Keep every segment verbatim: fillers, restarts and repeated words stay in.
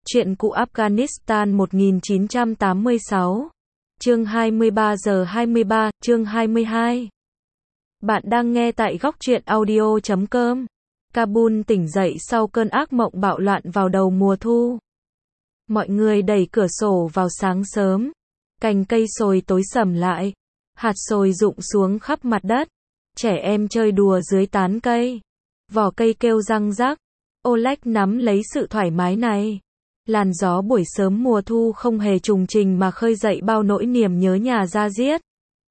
Chuyện cũ Afghanistan một nghìn chín trăm tám mươi sáu. Chương hai mươi ba giờ hai mươi ba, chương hai mươi hai. Bạn đang nghe tại góc truyện audio chấm com. Kabul tỉnh dậy sau cơn ác mộng bạo loạn vào đầu mùa thu. Mọi người đẩy cửa sổ vào sáng sớm. Cành cây sồi tối sầm lại. Hạt sồi rụng xuống khắp mặt đất. Trẻ em chơi đùa dưới tán cây. Vỏ cây kêu răng rắc. Oleg nắm lấy sự thoải mái này. Làn gió buổi sớm mùa thu không hề trùng trình mà khơi dậy bao nỗi niềm nhớ nhà da diết.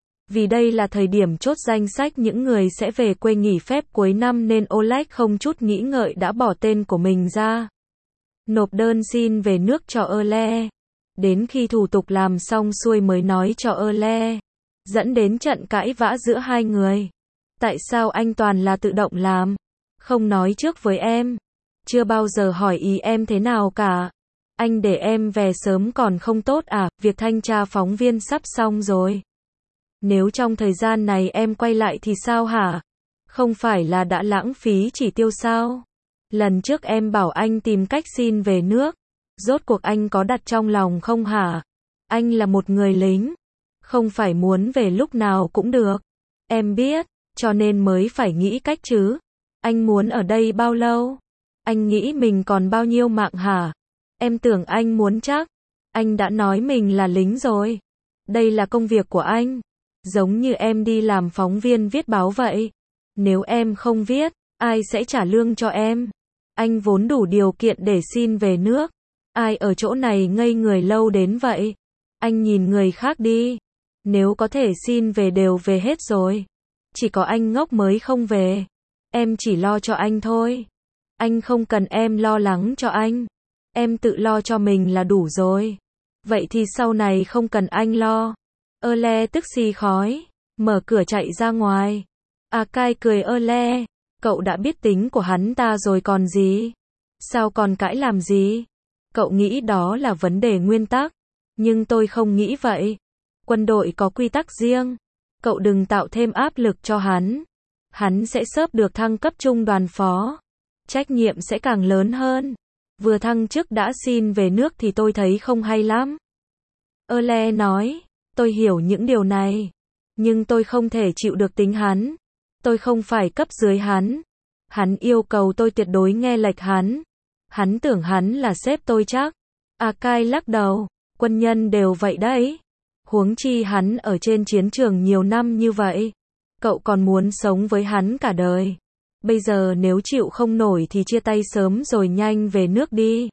Vì đây là thời điểm chốt danh sách những người sẽ về quê nghỉ phép cuối năm nên Oleg không chút nghĩ ngợi đã bỏ tên của mình ra. Nộp đơn xin về nước cho Erle. Đến khi thủ tục làm xong xuôi mới nói cho Erle. Dẫn đến trận cãi vã giữa hai người. Tại sao anh toàn là tự động làm? Không nói trước với em. Chưa bao giờ hỏi ý em thế nào cả. Anh để em về sớm còn không tốt à, việc thanh tra phóng viên sắp xong rồi. Nếu trong thời gian này em quay lại thì sao hả? Không phải là đã lãng phí chỉ tiêu sao? Lần trước em bảo anh tìm cách xin về nước. Rốt cuộc anh có đặt trong lòng không hả? Anh là một người lính. Không phải muốn về lúc nào cũng được. Em biết, cho nên mới phải nghĩ cách chứ. Anh muốn ở đây bao lâu? Anh nghĩ mình còn bao nhiêu mạng hả? Em tưởng anh muốn chắc. Anh đã nói mình là lính rồi. Đây là công việc của anh. Giống như em đi làm phóng viên viết báo vậy. Nếu em không viết, ai sẽ trả lương cho em? Anh vốn đủ điều kiện để xin về nước. Ai ở chỗ này ngây người lâu đến vậy? Anh nhìn người khác đi. Nếu có thể xin về đều về hết rồi. Chỉ có anh ngốc mới không về. Em chỉ lo cho anh thôi. Anh không cần em lo lắng cho anh. Em tự lo cho mình là đủ rồi. Vậy thì sau này không cần anh lo. Erle tức xì khói. Mở cửa chạy ra ngoài. Akai cười Erle. Cậu đã biết tính của hắn ta rồi còn gì. Sao còn cãi làm gì? Cậu nghĩ đó là vấn đề nguyên tắc. Nhưng tôi không nghĩ vậy. Quân đội có quy tắc riêng. Cậu đừng tạo thêm áp lực cho hắn. Hắn sẽ sớp được thăng cấp trung đoàn phó. Trách nhiệm sẽ càng lớn hơn. Vừa thăng chức đã xin về nước thì tôi thấy không hay lắm. Erle nói, tôi hiểu những điều này. Nhưng tôi không thể chịu được tính hắn. Tôi không phải cấp dưới hắn. Hắn yêu cầu tôi tuyệt đối nghe lệch hắn. Hắn tưởng hắn là sếp tôi chắc. Akai lắc đầu, quân nhân đều vậy đấy. Huống chi hắn ở trên chiến trường nhiều năm như vậy. Cậu còn muốn sống với hắn cả đời. Bây giờ nếu chịu không nổi thì chia tay sớm rồi nhanh về nước đi.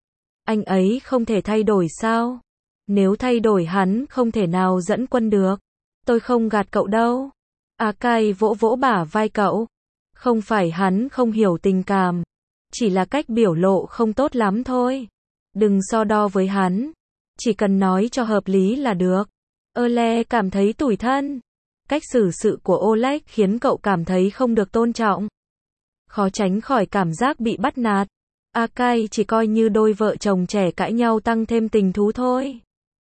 Anh ấy không thể thay đổi sao? Nếu thay đổi hắn không thể nào dẫn quân được. Tôi không gạt cậu đâu. Akai vỗ vỗ bả vai cậu. Không phải hắn không hiểu tình cảm. Chỉ là cách biểu lộ không tốt lắm thôi. Đừng so đo với hắn. Chỉ cần nói cho hợp lý là được. Erle cảm thấy tủi thân. Cách xử sự của Oleg khiến cậu cảm thấy không được tôn trọng. Khó tránh khỏi cảm giác bị bắt nạt. Akai chỉ coi như đôi vợ chồng trẻ cãi nhau tăng thêm tình thú thôi.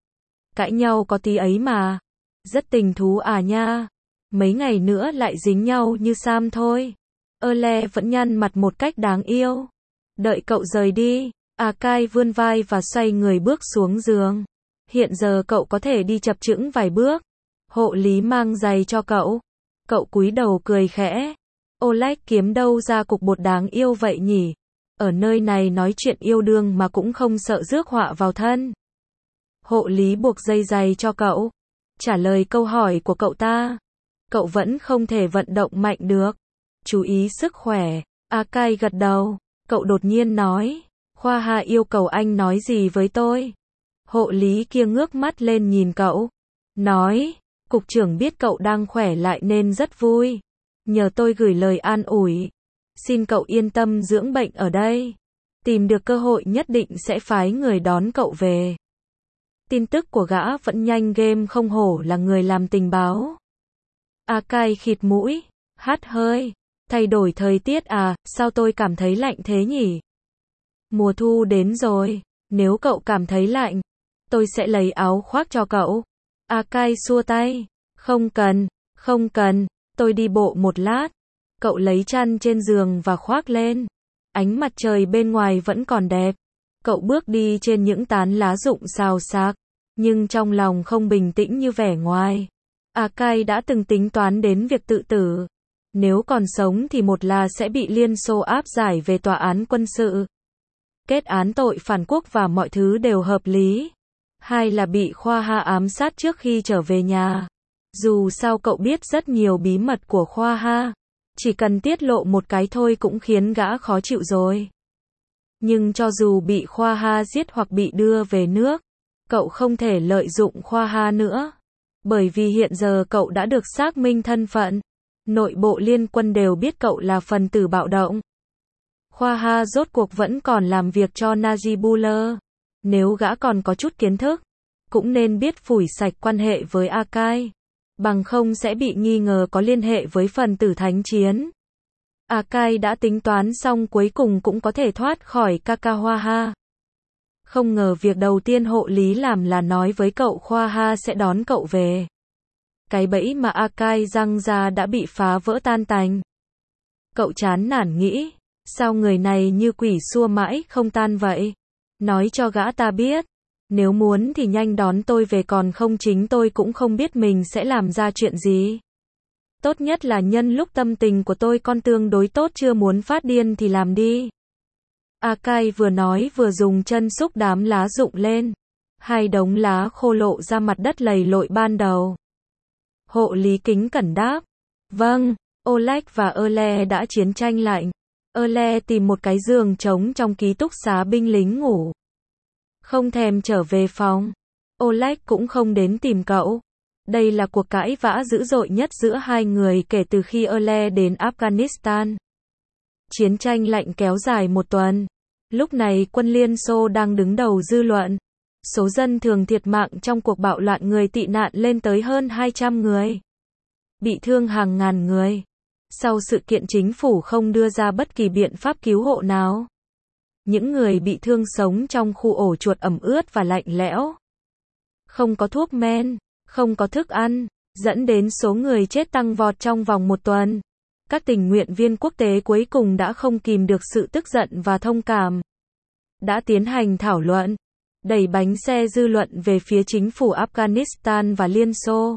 Cãi nhau có tí ấy mà. Rất tình thú à nha. Mấy ngày nữa lại dính nhau như Sam thôi. Erle vẫn nhăn mặt một cách đáng yêu. Đợi cậu rời đi. Akai vươn vai và xoay người bước xuống giường. Hiện giờ cậu có thể đi chập chững vài bước. Hộ lý mang giày cho cậu. Cậu cúi đầu cười khẽ. Oleg kiếm đâu ra cục bột đáng yêu vậy nhỉ? Ở nơi này nói chuyện yêu đương mà cũng không sợ rước họa vào thân. Hộ lý buộc dây giày cho cậu. Trả lời câu hỏi của cậu ta. Cậu vẫn không thể vận động mạnh được. Chú ý sức khỏe. Akai gật đầu. Cậu đột nhiên nói. Khoa Hà yêu cầu anh nói gì với tôi? Hộ lý kia ngước mắt lên nhìn cậu. Nói. Cục trưởng biết cậu đang khỏe lại nên rất vui. Nhờ tôi gửi lời an ủi. Xin cậu yên tâm dưỡng bệnh ở đây. Tìm được cơ hội nhất định sẽ phái người đón cậu về. Tin tức của gã vẫn nhanh game không hổ là người làm tình báo. Akai khịt mũi. Hắt hơi. Thay đổi thời tiết à, sao tôi cảm thấy lạnh thế nhỉ? Mùa thu đến rồi. Nếu cậu cảm thấy lạnh, tôi sẽ lấy áo khoác cho cậu. Akai xua tay. Không cần, không cần. Tôi đi bộ một lát. Cậu lấy chăn trên giường và khoác lên. Ánh mặt trời bên ngoài vẫn còn đẹp. Cậu bước đi trên những tán lá rụng xào xạc, nhưng trong lòng không bình tĩnh như vẻ ngoài. Akai đã từng tính toán đến việc tự tử. Nếu còn sống thì một là sẽ bị Liên Xô áp giải về tòa án quân sự, kết án tội phản quốc và mọi thứ đều hợp lý. Hai là bị Khoa Ha ám sát trước khi trở về nhà. Dù sao cậu biết rất nhiều bí mật của Khoa Ha, chỉ cần tiết lộ một cái thôi cũng khiến gã khó chịu rồi. Nhưng cho dù bị Khoa Ha giết hoặc bị đưa về nước, cậu không thể lợi dụng Khoa Ha nữa. Bởi vì hiện giờ cậu đã được xác minh thân phận. Nội bộ liên quân đều biết cậu là phần tử bạo động. Khoa Ha rốt cuộc vẫn còn làm việc cho Najibullah. Nếu gã còn có chút kiến thức, cũng nên biết phủi sạch quan hệ với Akai. Bằng không sẽ bị nghi ngờ có liên hệ với phần tử thánh chiến. Akai đã tính toán xong cuối cùng cũng có thể thoát khỏi Kakawa. Không ngờ việc đầu tiên hộ lý làm là nói với cậu Khoa Ha sẽ đón cậu về. Cái bẫy mà Akai răng ra đã bị phá vỡ tan tành. Cậu chán nản nghĩ, sao người này như quỷ xua mãi không tan vậy? Nói cho gã ta biết, nếu muốn thì nhanh đón tôi về, còn không chính tôi cũng không biết mình sẽ làm ra chuyện gì. Tốt nhất là nhân lúc tâm tình của tôi con tương đối tốt chưa muốn phát điên thì làm đi. Akai vừa nói vừa dùng chân xúc đám lá rụng lên. Hai đống lá khô lộ ra mặt đất lầy lội ban đầu. Hộ lý kính cẩn đáp. Vâng, Oleg và Erle đã chiến tranh lạnh. Erle tìm một cái giường trống trong ký túc xá binh lính ngủ. Không thèm trở về phòng. Oleg cũng không đến tìm cậu. Đây là cuộc cãi vã dữ dội nhất giữa hai người kể từ khi Erle đến Afghanistan. Chiến tranh lạnh kéo dài một tuần. Lúc này quân Liên Xô đang đứng đầu dư luận. Số dân thường thiệt mạng trong cuộc bạo loạn người tị nạn lên tới hơn hai trăm người. Bị thương hàng ngàn người. Sau sự kiện chính phủ không đưa ra bất kỳ biện pháp cứu hộ nào. Những người bị thương sống trong khu ổ chuột ẩm ướt và lạnh lẽo. Không có thuốc men, không có thức ăn, dẫn đến số người chết tăng vọt trong vòng một tuần. Các tình nguyện viên quốc tế cuối cùng đã không kìm được sự tức giận và thông cảm. Đã tiến hành thảo luận, đẩy bánh xe dư luận về phía chính phủ Afghanistan và Liên Xô.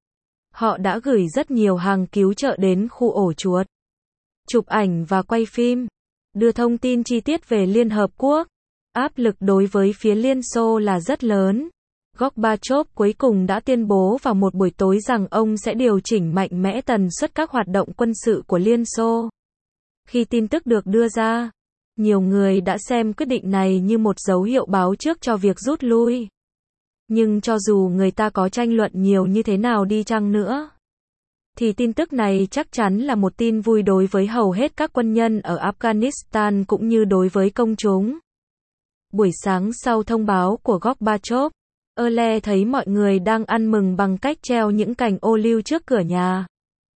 Họ đã gửi rất nhiều hàng cứu trợ đến khu ổ chuột, chụp ảnh và quay phim, đưa thông tin chi tiết về Liên Hợp Quốc. Áp lực đối với phía Liên Xô là rất lớn. Gorbachev cuối cùng đã tuyên bố vào một buổi tối rằng ông sẽ điều chỉnh mạnh mẽ tần suất các hoạt động quân sự của Liên Xô. Khi tin tức được đưa ra, nhiều người đã xem quyết định này như một dấu hiệu báo trước cho việc rút lui. Nhưng cho dù người ta có tranh luận nhiều như thế nào đi chăng nữa, thì tin tức này chắc chắn là một tin vui đối với hầu hết các quân nhân ở Afghanistan cũng như đối với công chúng. Buổi sáng sau thông báo của Gorbachev, Erle thấy mọi người đang ăn mừng bằng cách treo những cành ô liu trước cửa nhà.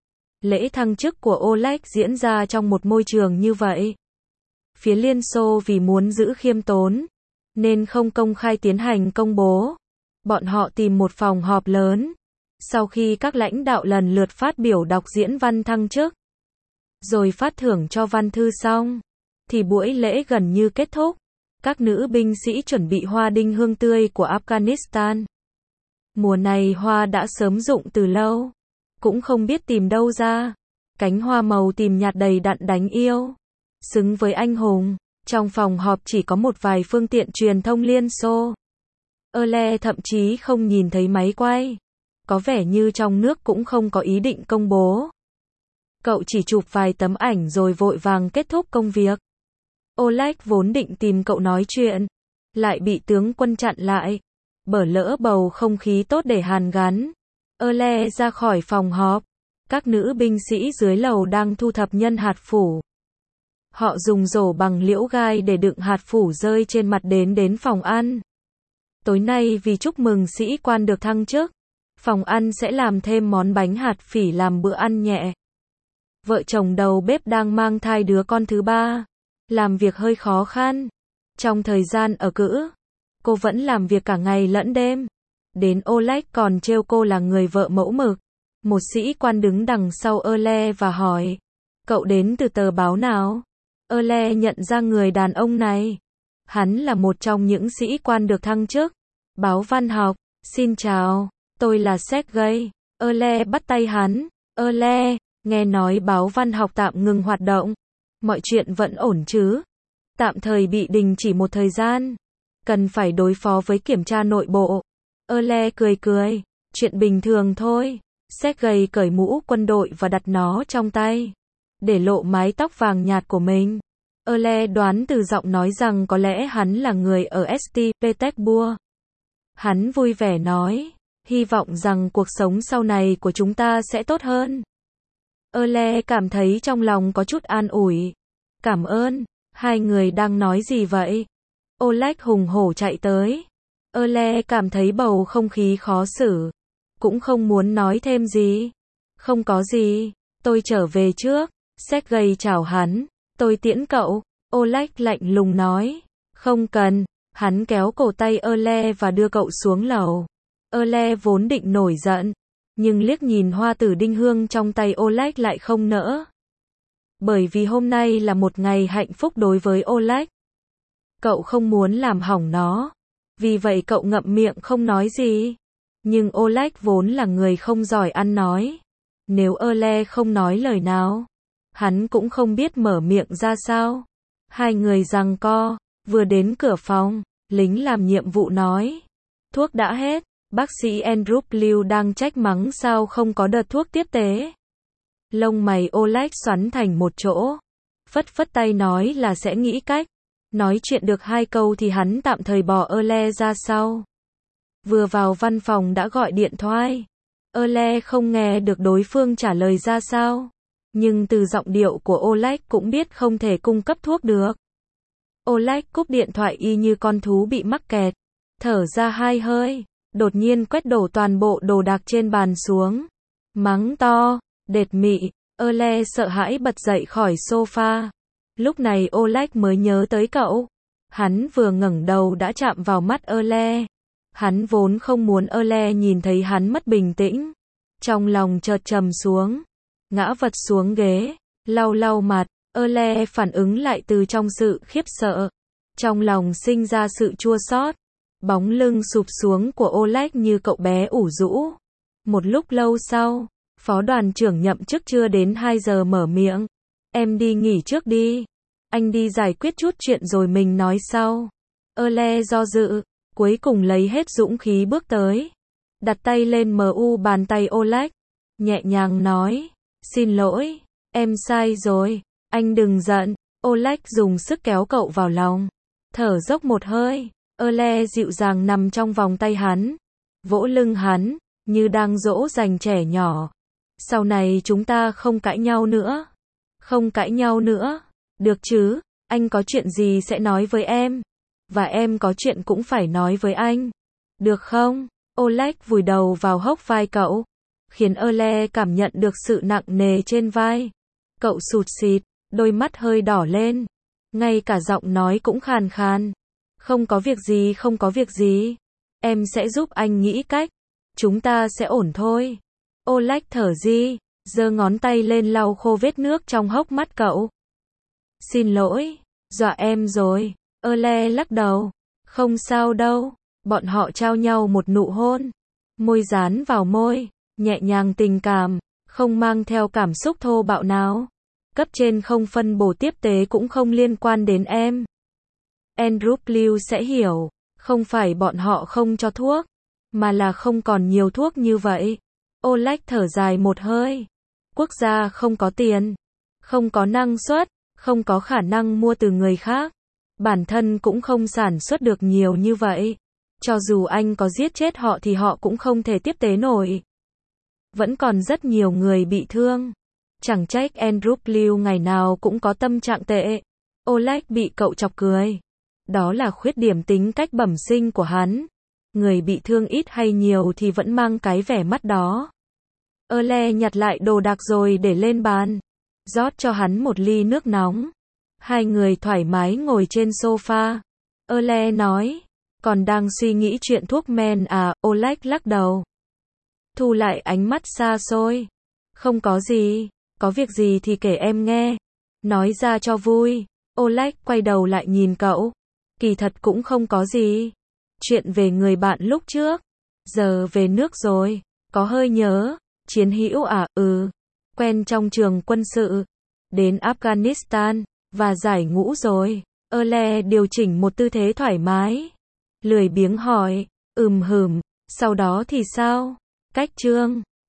Lễ thăng chức của Oleg diễn ra trong một môi trường như vậy. Phía Liên Xô vì muốn giữ khiêm tốn, nên không công khai tiến hành công bố. Bọn họ tìm một phòng họp lớn. Sau khi các lãnh đạo lần lượt phát biểu đọc diễn văn thăng chức, rồi phát thưởng cho văn thư xong, thì buổi lễ gần như kết thúc. Các nữ binh sĩ chuẩn bị hoa đinh hương tươi của Afghanistan. Mùa này hoa đã sớm rụng từ lâu, cũng không biết tìm đâu ra. Cánh hoa màu tím nhạt đầy đặn đáng yêu, xứng với anh hùng. Trong phòng họp chỉ có một vài phương tiện truyền thông Liên Xô. Erle thậm chí không nhìn thấy máy quay. Có vẻ như trong nước cũng không có ý định công bố. Cậu chỉ chụp vài tấm ảnh rồi vội vàng kết thúc công việc. Oleg vốn định tìm cậu nói chuyện, lại bị tướng quân chặn lại. Bở lỡ bầu không khí tốt để hàn gắn. Erle ra khỏi phòng họp. Các nữ binh sĩ dưới lầu đang thu thập nhân hạt phủ. Họ dùng rổ bằng liễu gai để đựng hạt phủ rơi trên mặt đến đến phòng ăn. Tối nay vì chúc mừng sĩ quan được thăng chức, phòng ăn sẽ làm thêm món bánh hạt phỉ làm bữa ăn nhẹ. Vợ chồng đầu bếp đang mang thai đứa con thứ ba. Làm việc hơi khó khăn. Trong thời gian ở cữ, cô vẫn làm việc cả ngày lẫn đêm. Đến Oleg còn trêu cô là người vợ mẫu mực. Một sĩ quan đứng đằng sau Erle và hỏi, cậu đến từ tờ báo nào? Erle nhận ra người đàn ông này. Hắn là một trong những sĩ quan được thăng chức. Báo văn học, xin chào, tôi là Sergei. Ole bắt tay hắn. Ole, nghe nói báo văn học tạm ngừng hoạt động. Mọi chuyện vẫn ổn chứ? Tạm thời bị đình chỉ một thời gian. Cần phải đối phó với kiểm tra nội bộ. Ole cười cười. Chuyện bình thường thôi. Sergei cởi mũ quân đội và đặt nó trong tay. Để lộ mái tóc vàng nhạt của mình. Ole đoán từ giọng nói rằng có lẽ hắn là người ở Saint Petersburg. Hắn vui vẻ nói. Hy vọng rằng cuộc sống sau này của chúng ta sẽ tốt hơn. Ole cảm thấy trong lòng có chút an ủi. Cảm ơn. Hai người đang nói gì vậy? Oleg hùng hổ chạy tới. Ole cảm thấy bầu không khí khó xử. Cũng không muốn nói thêm gì. Không có gì. Tôi trở về trước. Sergei chào hắn. Tôi tiễn cậu. Oleg lạnh lùng nói. Không cần. Hắn kéo cổ tay Ole và đưa cậu xuống lầu. Ole vốn định nổi giận. Nhưng liếc nhìn hoa tử đinh hương trong tay Oleg lại không nỡ. Bởi vì hôm nay là một ngày hạnh phúc đối với Oleg. Cậu không muốn làm hỏng nó. Vì vậy cậu ngậm miệng không nói gì. Nhưng Oleg vốn là người không giỏi ăn nói. Nếu Ole không nói lời nào, hắn cũng không biết mở miệng ra sao. Hai người giằng co, vừa đến cửa phòng, lính làm nhiệm vụ nói. Thuốc đã hết, bác sĩ Andrew Liu đang trách mắng sao không có đợt thuốc tiếp tế. Lông mày Oleg xoắn thành một chỗ. Phất phất tay nói là sẽ nghĩ cách. Nói chuyện được hai câu thì hắn tạm thời bỏ Ole ra sau. Vừa vào văn phòng đã gọi điện thoại. Ole không nghe được đối phương trả lời ra sao. Nhưng từ giọng điệu của Oleg cũng biết không thể cung cấp thuốc được. Oleg cúp điện thoại y như con thú bị mắc kẹt. Thở ra hai hơi. Đột nhiên quét đổ toàn bộ đồ đạc trên bàn xuống. Mắng to, đệt mị. Ole sợ hãi bật dậy khỏi sofa. Lúc này Oleg mới nhớ tới cậu. Hắn vừa ngẩng đầu đã chạm vào mắt Ole. Hắn vốn không muốn Ole nhìn thấy hắn mất bình tĩnh. Trong lòng chợt trầm xuống. Ngã vật xuống ghế. Lau lau mặt. Ole phản ứng lại từ trong sự khiếp sợ. Trong lòng sinh ra sự chua xót. Bóng lưng sụp xuống của Oleg như cậu bé ủ rũ. Một lúc lâu sau, phó đoàn trưởng nhậm chức chưa đến hai giờ mở miệng. Em đi nghỉ trước đi. Anh đi giải quyết chút chuyện rồi mình nói sau. Ole do dự, cuối cùng lấy hết dũng khí bước tới. Đặt tay lên mu bàn tay Oleg. Nhẹ nhàng nói. Xin lỗi, em sai rồi. Anh đừng giận. Oleg dùng sức kéo cậu vào lòng. Thở dốc một hơi. Ole dịu dàng nằm trong vòng tay hắn. Vỗ lưng hắn, như đang dỗ dành trẻ nhỏ. Sau này chúng ta không cãi nhau nữa. Không cãi nhau nữa. Được chứ, anh có chuyện gì sẽ nói với em. Và em có chuyện cũng phải nói với anh. Được không? Oleg vùi đầu vào hốc vai cậu. Khiến Ole cảm nhận được sự nặng nề trên vai. Cậu sụt sịt, đôi mắt hơi đỏ lên. Ngay cả giọng nói cũng khàn khàn. Không có việc gì, không có việc gì. Em sẽ giúp anh nghĩ cách. Chúng ta sẽ ổn thôi. Oleg thở di, giơ ngón tay lên lau khô vết nước trong hốc mắt cậu. Xin lỗi, dọa em rồi. Ole lắc đầu. Không sao đâu. Bọn họ trao nhau một nụ hôn. Môi dán vào môi, nhẹ nhàng tình cảm, không mang theo cảm xúc thô bạo nào. Cấp trên không phân bổ tiếp tế cũng không liên quan đến em. Andrew Liu sẽ hiểu, không phải bọn họ không cho thuốc, mà là không còn nhiều thuốc như vậy. Oleg thở dài một hơi. Quốc gia không có tiền, không có năng suất, không có khả năng mua từ người khác. Bản thân cũng không sản xuất được nhiều như vậy. Cho dù anh có giết chết họ thì họ cũng không thể tiếp tế nổi. Vẫn còn rất nhiều người bị thương. Chẳng trách Andrew Liu ngày nào cũng có tâm trạng tệ. Oleg bị cậu chọc cười. Đó là khuyết điểm tính cách bẩm sinh của hắn. Người bị thương ít hay nhiều thì vẫn mang cái vẻ mắt đó. Ole nhặt lại đồ đạc rồi để lên bàn. Rót cho hắn một ly nước nóng. Hai người thoải mái ngồi trên sofa. Ole nói. Còn đang suy nghĩ chuyện thuốc men à? Oleg lắc đầu. Thu lại ánh mắt xa xôi. Không có gì. Có việc gì thì kể em nghe. Nói ra cho vui. Oleg quay đầu lại nhìn cậu. Kỳ thật cũng không có gì. Chuyện về người bạn lúc trước. Giờ về nước rồi. Có hơi nhớ. Chiến hữu à, ừ. Quen trong trường quân sự. Đến Afghanistan. Và giải ngũ rồi. Ơ điều chỉnh một tư thế thoải mái. Lười biếng hỏi. Ừm hửm. Sau đó thì sao? Cách chương.